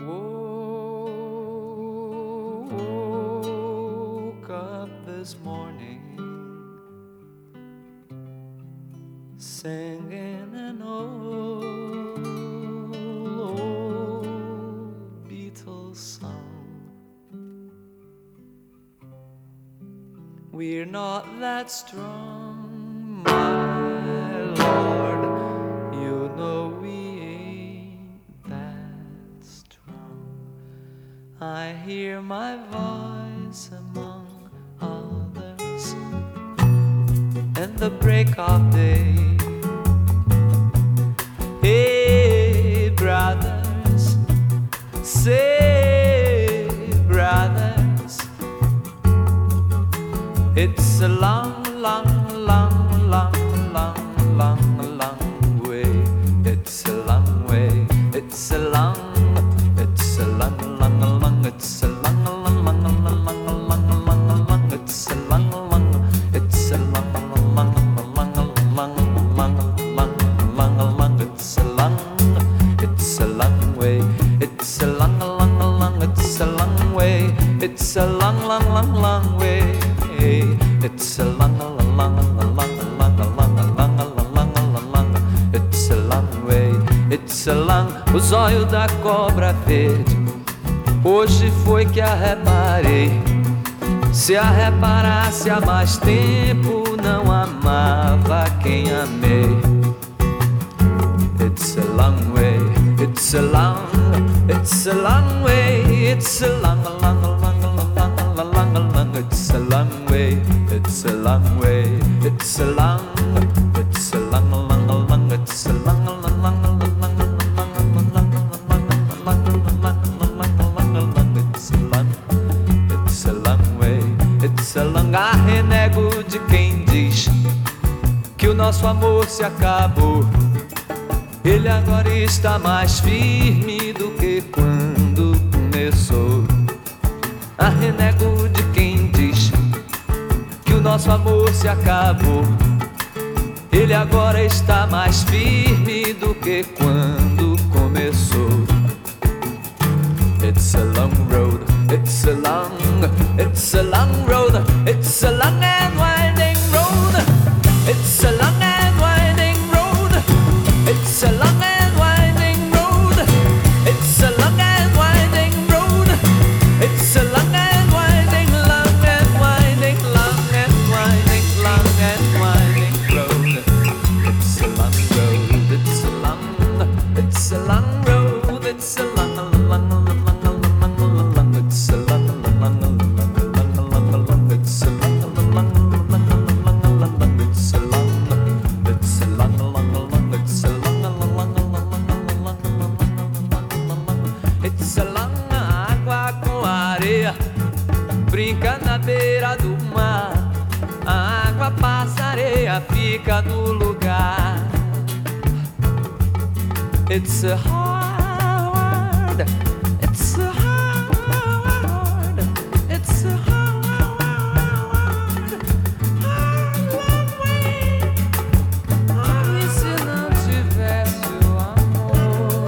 Woke up this morning singing an old Beatles song. We're not that strong, my Lord. You know we ain't that strong. I hear my voice among others in the break of day. Hey, brothers, say, brothers, it's a long, long, long, long, long, long, long way. It's a long way. It's a long, it's a long, long, long. It's a long, long, long, long, long, long, long, long. It's a long, long. It's a long, long, long, long, long, long, long, long. It's a long. It's a long way. It's a long, long, long. It's a long way. It's a long, long, long, long way. It's a long, long, long, long, long, long, long, long, long. It's a long way. It's a long. O zóio da cobra verde. Hoje foi que a reparei. Se a reparasse há mais tempo, não amava quem amei. It's a long way. It's a long. It's a long way. It's a long, long, long, long, long, long, long. It's a long way. It's a long way. It's a long. It's a long, long, long. It's a long, long, long, long, long, long, long, long, long, It's a long. It's a long way. It's a long. Arrenego de quem diz que o nosso amor se acabou. Ele agora está mais firme do que quando começou. Arrenego de quem diz que o nosso amor se acabou. Ele agora está mais firme do que quando começou. It's a long road, it's a long road, it's a long and winding road. It's a long and winding road. It's a long and winding road. It's a long and winding road. It's a long and winding, long and winding, long and winding, long and winding road. It's a long road. It's a long. It's a long road. It's a long, long, long, long, long, long, long. It's a long, long, long, long, long, long, long. It's a long, long, long, long, long, long, long. It's a long. It's a long, long, long. It's a long, long, long, long, long, long. It's a long. Água com areia brinca na beira do mar. A água passa, areia fica no lugar. It's a hard. It's a hard. It's a hard way. E se não tivesse o amor?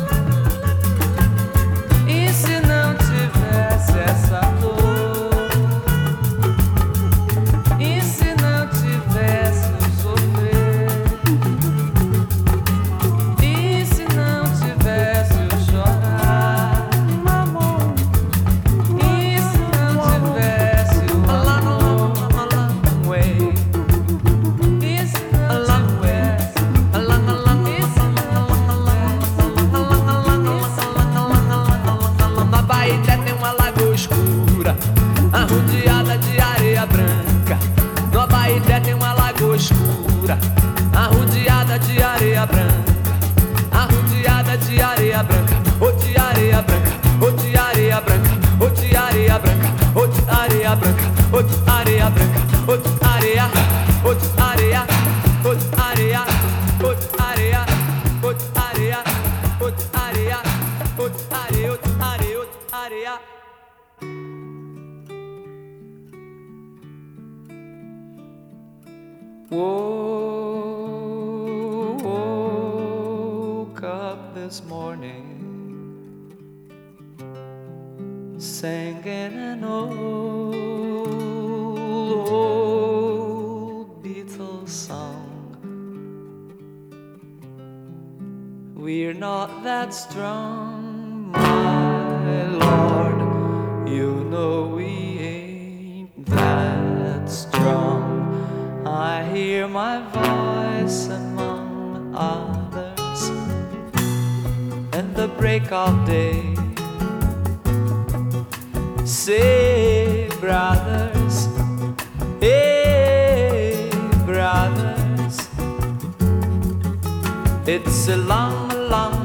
E se não tivesse essa dor? E se não tivesse o sofrer? E se não tivesse o chorar, amor? E se não tivesse o amor? Way. E se não tivesse a Baité tem uma lagoa escura, arrodeada de areia branca. No Abaeté tem uma lagoa escura, arrodeada de areia branca. Arrodeada de areia branca, ou de areia branca, ou de areia branca, ou de areia branca, ou de areia branca, ou de areia branca, ou de areia, ou de areia, ou de areia, ou de areia, ou de areia, ou de areia, ou de areia, ou de areia, ou de areia. Woke up this morning singing an old Beatles song. We're not that strong, my Lord. You know we ain't that strong. I hear my voice among others in the break of day. Say, brothers, hey, brothers, it's a long, long